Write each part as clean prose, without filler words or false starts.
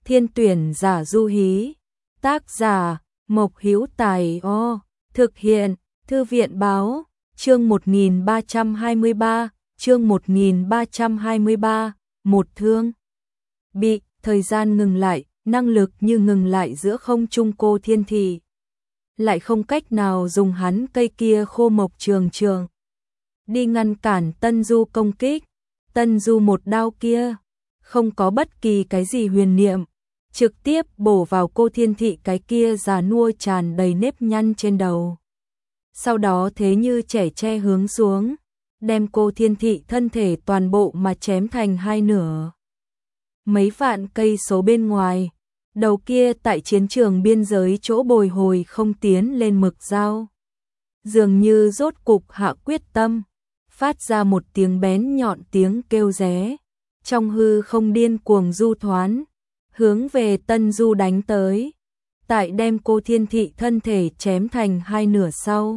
Thiên tuyển giả du hí. Tác giả Mộc Hữu Tài. Thực hiện Thư viện báo. Chương 1323, chương 1323, một thương. Bị, thời gian ngừng lại, năng lực như ngừng lại giữa không trung cô Thiên Thị. Lại không cách nào dùng hắn cây kia khô mộc trường trường. Đi ngăn cản Tân Du công kích. Tân Du một đao kia, không có bất kỳ cái gì huyền niệm, trực tiếp bổ vào cô Thiên Thị cái kia già nua tràn đầy nếp nhăn trên đầu. Sau đó thế như trẻ tre hướng xuống, đem cô Thiên Thị thân thể toàn bộ mà chém thành hai nửa. Mấy vạn cây số bên ngoài, đầu kia tại chiến trường biên giới chỗ bồi hồi không tiến lên Mực Dao. Dường như rốt cục hạ quyết tâm, phát ra một tiếng bén nhọn tiếng kêu ré. Trong hư không điên cuồng du thoán, hướng về Tân Du đánh tới. Tại đem cô Thiên Thị thân thể chém thành hai nửa sau,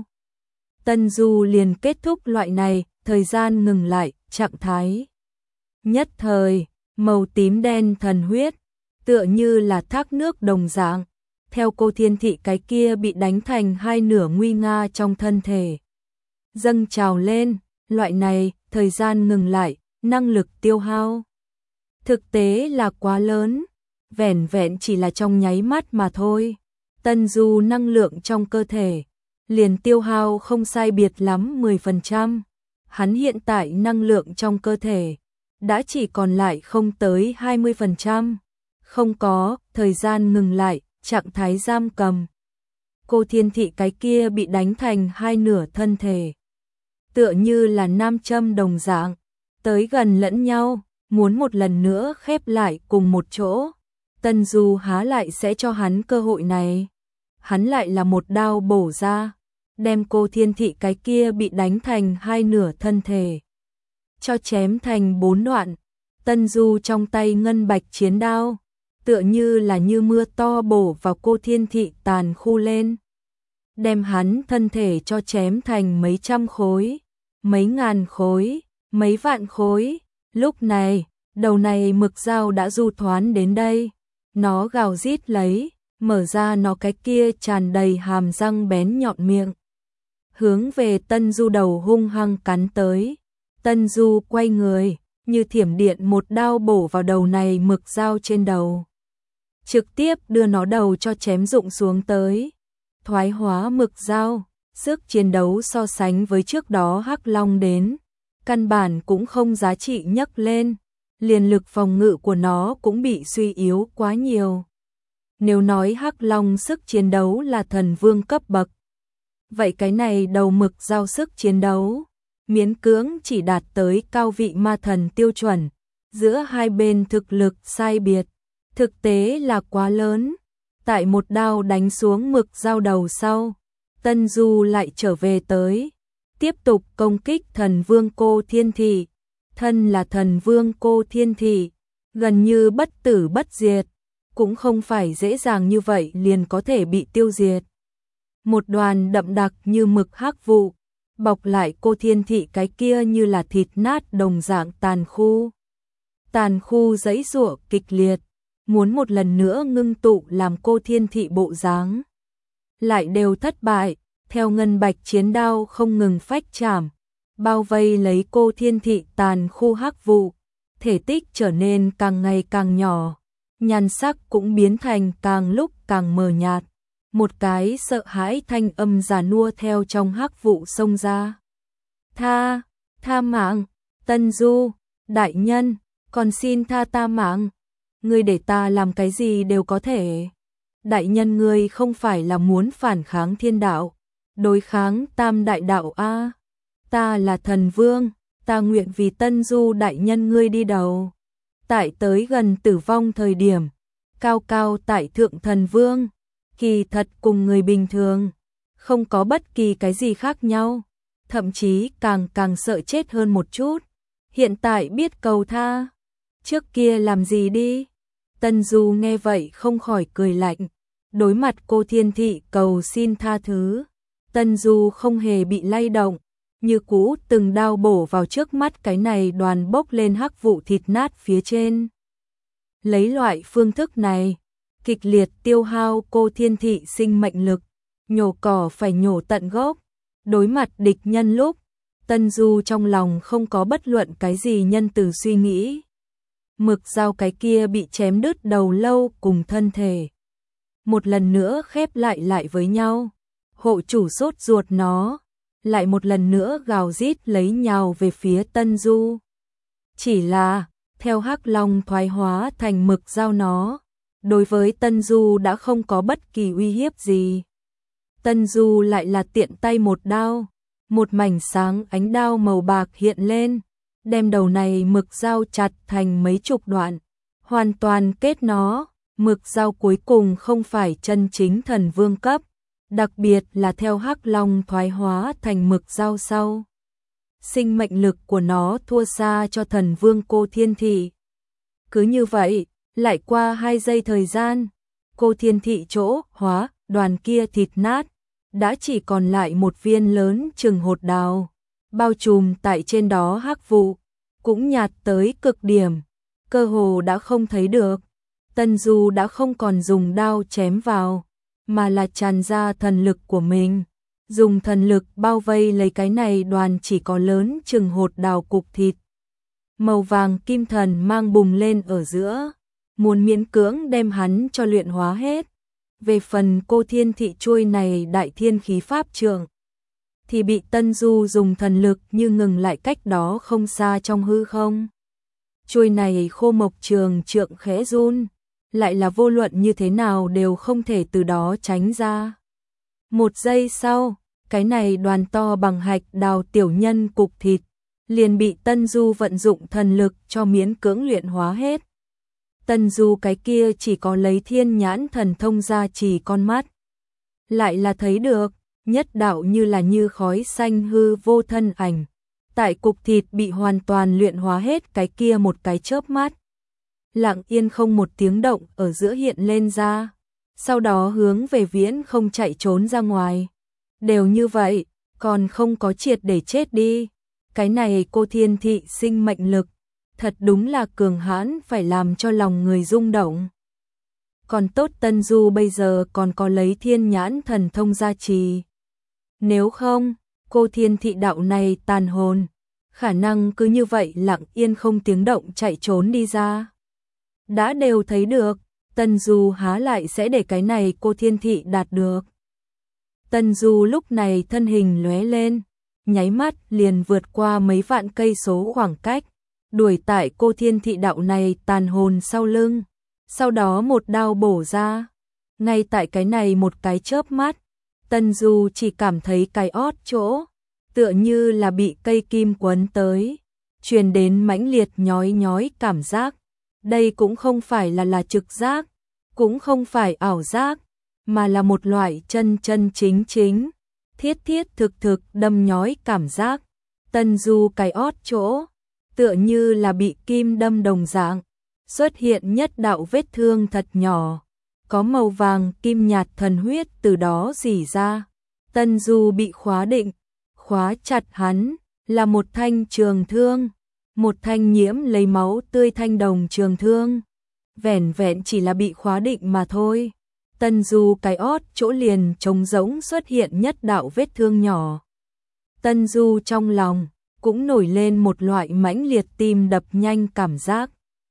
Tân Du liền kết thúc loại này, thời gian ngừng lại, trạng thái. Nhất thời, màu tím đen thần huyết, tựa như là thác nước đồng dạng, theo cô Thiên Thị cái kia bị đánh thành hai nửa nguy nga trong thân thể. Dâng trào lên, loại này, thời gian ngừng lại, năng lực tiêu hao. Thực tế là quá lớn, vẻn vẹn chỉ là trong nháy mắt mà thôi. Tân Du năng lượng trong cơ thể liền tiêu hao không sai biệt lắm 10%. Hắn hiện tại năng lượng trong cơ thể đã chỉ còn lại không tới 20%. Không có, thời gian ngừng lại, trạng thái giam cầm. Cô Thiên Thị cái kia bị đánh thành hai nửa thân thể, tựa như là nam châm đồng dạng, tới gần lẫn nhau, muốn một lần nữa khép lại cùng một chỗ. Tân Du há lại sẽ cho hắn cơ hội này. Hắn lại là một đao bổ ra, đem cô Thiên Thị cái kia bị đánh thành hai nửa thân thể cho chém thành 4 đoạn. Tân Du trong tay ngân bạch chiến đao, tựa như là như mưa to bổ vào cô Thiên Thị tàn khu lên, đem hắn thân thể cho chém thành mấy trăm khối, mấy ngàn khối, mấy vạn khối. Lúc này, đầu này Mực Dao đã du thoán đến đây, nó gào rít lấy, mở ra nó cái kia tràn đầy hàm răng bén nhọn miệng, hướng về Tân Du đầu hung hăng cắn tới. Tân Du quay người, như thiểm điện một đao bổ vào đầu này Mực Dao trên đầu, trực tiếp đưa nó đầu cho chém rụng xuống tới. Thoái hóa Mực Dao, sức chiến đấu so sánh với trước đó Hắc Long đến, căn bản cũng không giá trị nhấc lên, liền lực phòng ngự của nó cũng bị suy yếu quá nhiều. Nếu nói Hắc Long sức chiến đấu là thần vương cấp bậc, vậy cái này đầu Mực Dao sức chiến đấu miễn cưỡng chỉ đạt tới cao vị ma thần tiêu chuẩn, giữa hai bên thực lực sai biệt, thực tế là quá lớn. Tại một đao đánh xuống Mực Dao đầu sau, Tân Du lại trở về tới, tiếp tục công kích thần vương cô Thiên Thị. Thân là thần vương cô Thiên Thị, gần như bất tử bất diệt, cũng không phải dễ dàng như vậy liền có thể bị tiêu diệt. Một đoàn đậm đặc như mực hắc vụ, bọc lại cô Thiên Thị cái kia như là thịt nát đồng dạng tàn khu. Tàn khu giãy giụa kịch liệt, muốn một lần nữa ngưng tụ làm cô Thiên Thị bộ dáng, lại đều thất bại. Theo ngân bạch chiến đao không ngừng phách chạm, bao vây lấy cô Thiên Thị tàn khu hắc vụ, thể tích trở nên càng ngày càng nhỏ, nhan sắc cũng biến thành càng lúc càng mờ nhạt. Một cái sợ hãi thanh âm già nua theo trong hắc vụ xông ra. Tha mạng, Tân Du, đại nhân, còn xin tha ta mạng. Ngươi để ta làm cái gì đều có thể. Đại nhân ngươi không phải là muốn phản kháng thiên đạo, đối kháng tam đại đạo a? Ta là thần vương, ta nguyện vì Tân Du đại nhân ngươi đi đầu. Tại tới gần tử vong thời điểm, cao cao tại thượng thần vương, kỳ thật cùng người bình thường không có bất kỳ cái gì khác nhau, thậm chí càng sợ chết hơn một chút. Hiện tại biết cầu tha, trước kia làm gì đi? Tân Du nghe vậy không khỏi cười lạnh, đối mặt cô Thiên Thị cầu xin tha thứ, Tân Du không hề bị lay động, như cũ từng đao bổ vào trước mắt cái này đoàn bốc lên hắc vụ thịt nát phía trên. Lấy loại phương thức này, kịch liệt tiêu hao cô thiên thị sinh mệnh lực, nhổ cỏ phải nhổ tận gốc. Đối mặt địch nhân lúc, Tân Du trong lòng không có bất luận cái gì nhân từ suy nghĩ. Mực dao cái kia bị chém đứt đầu lâu cùng thân thể. Một lần nữa khép lại với nhau. Hộ chủ sốt ruột nó, lại một lần nữa gào rít lấy nhào về phía Tân Du. Chỉ là, theo Hắc Long thoái hóa thành mực dao nó, đối với Tân Du đã không có bất kỳ uy hiếp gì. Tân Du lại là tiện tay một đao, một mảnh sáng ánh đao màu bạc hiện lên, đem đầu này mực dao chặt thành mấy chục đoạn, hoàn toàn kết nó. Mực dao cuối cùng không phải chân chính thần vương cấp, đặc biệt là theo Hắc Long thoái hóa thành mực dao sau. Sinh mệnh lực của nó thua xa cho thần vương cô thiên thị. Cứ như vậy, lại qua 2 giây thời gian, cô thiên thị chỗ hóa đoàn kia thịt nát, đã chỉ còn lại một viên lớn chừng hột đào, bao trùm tại trên đó hắc vụ, cũng nhạt tới cực điểm, cơ hồ đã không thấy được. Tân Du đã không còn dùng đao chém vào, mà là tràn ra thần lực của mình, dùng thần lực bao vây lấy cái này đoàn chỉ có lớn chừng hột đào cục thịt. Màu vàng kim thần mang bùng lên ở giữa, muốn miễn cưỡng đem hắn cho luyện hóa hết. Về phần cô thiên thị chuôi này đại thiên khí pháp trượng, thì bị Tân Du dùng thần lực như ngừng lại cách đó không xa trong hư không. Chuôi này khô mộc trường trượng khẽ run, lại là vô luận như thế nào đều không thể từ đó tránh ra. Một giây sau, cái này đoàn to bằng hạch đào tiểu nhân cục thịt, liền bị Tân Du vận dụng thần lực cho miễn cưỡng luyện hóa hết. Tân Du cái kia chỉ có lấy thiên nhãn thần thông ra chỉ con mắt, lại là thấy được, nhất đạo như là như khói xanh hư vô thân ảnh. Tại cục thịt bị hoàn toàn luyện hóa hết cái kia một cái chớp mắt, lặng yên không một tiếng động ở giữa hiện lên ra, sau đó hướng về viễn không chạy trốn ra ngoài. Đều như vậy, còn không có triệt để chết đi. Cái này cô thiên thị sinh mệnh lực, thật đúng là cường hãn phải làm cho lòng người rung động. Còn tốt Tân Du bây giờ còn có lấy thiên nhãn thần thông gia trì. Nếu không, cô thiên thị đạo này tàn hồn, khả năng cứ như vậy lặng yên không tiếng động chạy trốn đi ra. Đã đều thấy được, Tân Du há lại sẽ để cái này cô thiên thị đạt được. Tân Du lúc này thân hình lóe lên, nháy mắt liền vượt qua mấy vạn cây số khoảng cách, đuổi tại cô thiên thị đạo này tàn hồn sau lưng, sau đó một đao bổ ra. Ngay tại cái này một cái chớp mắt, Tân Du chỉ cảm thấy cái ót chỗ, tựa như là bị cây kim quấn tới, truyền đến mãnh liệt nhói nhói cảm giác. Đây cũng không phải là trực giác, cũng không phải ảo giác, mà là một loại chân chân chính chính, thiết thiết thực thực đâm nhói cảm giác. Tân Du cái ót chỗ, tựa như là bị kim đâm đồng dạng, xuất hiện nhất đạo vết thương thật nhỏ, có màu vàng kim nhạt thần huyết từ đó rỉ ra. Tân Du bị khóa định, khóa chặt hắn là một thanh trường thương, một thanh nhiễm lấy máu tươi thanh đồng trường thương. Vẻn vẹn chỉ là bị khóa định mà thôi, Tân Du cái ót chỗ liền trống rỗng xuất hiện nhất đạo vết thương nhỏ. Tân Du trong lòng cũng nổi lên một loại mãnh liệt tim đập nhanh cảm giác.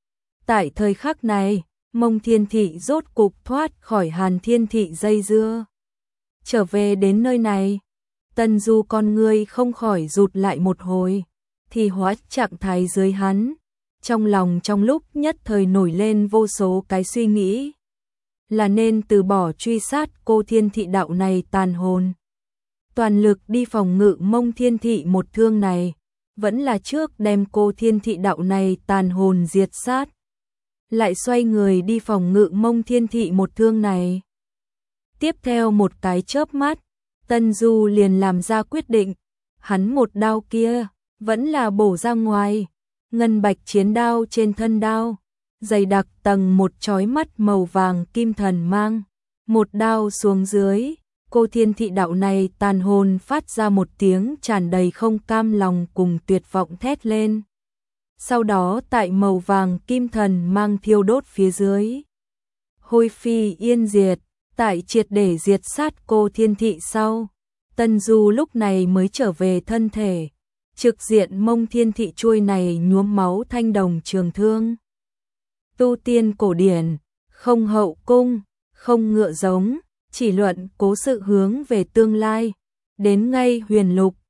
Tại thời khắc này, Mông Thiên Thị rốt cục thoát khỏi Hàn Thiên Thị dây dưa. Trở về đến nơi này, Tân Du con ngươi không khỏi rụt lại một hồi, thì hóa trạng thái dưới hắn. Trong lòng trong lúc nhất thời nổi lên vô số cái suy nghĩ. Là nên từ bỏ truy sát cô thiên thị đạo này tàn hồn, toàn lực đi phòng ngự Mông Thiên Thị một thương này, vẫn là trước đem cô thiên thị đạo này tàn hồn diệt sát, lại xoay người đi phòng ngự Mông Thiên Thị một thương này. Tiếp theo một cái chớp mắt, Tân Du liền làm ra quyết định, hắn một đao kia vẫn là bổ ra ngoài, ngân bạch chiến đao trên thân đao, dày đặc tầng một chói mắt màu vàng kim thần mang, một đao xuống dưới, cô thiên thị đạo này tàn hồn phát ra một tiếng tràn đầy không cam lòng cùng tuyệt vọng thét lên. sau đó tại màu vàng kim thần mang thiêu đốt phía dưới. Hôi phi yên diệt, tại triệt để diệt sát cô Thiên Thị sau, Tân Du lúc này mới trở về thân thể, trực diện mông Thiên Thị chuôi này nhuốm máu thanh đồng trường thương. Tu tiên cổ điển, không hậu cung, không ngựa giống, chỉ luận cố sự hướng về tương lai, đến ngay huyền lục,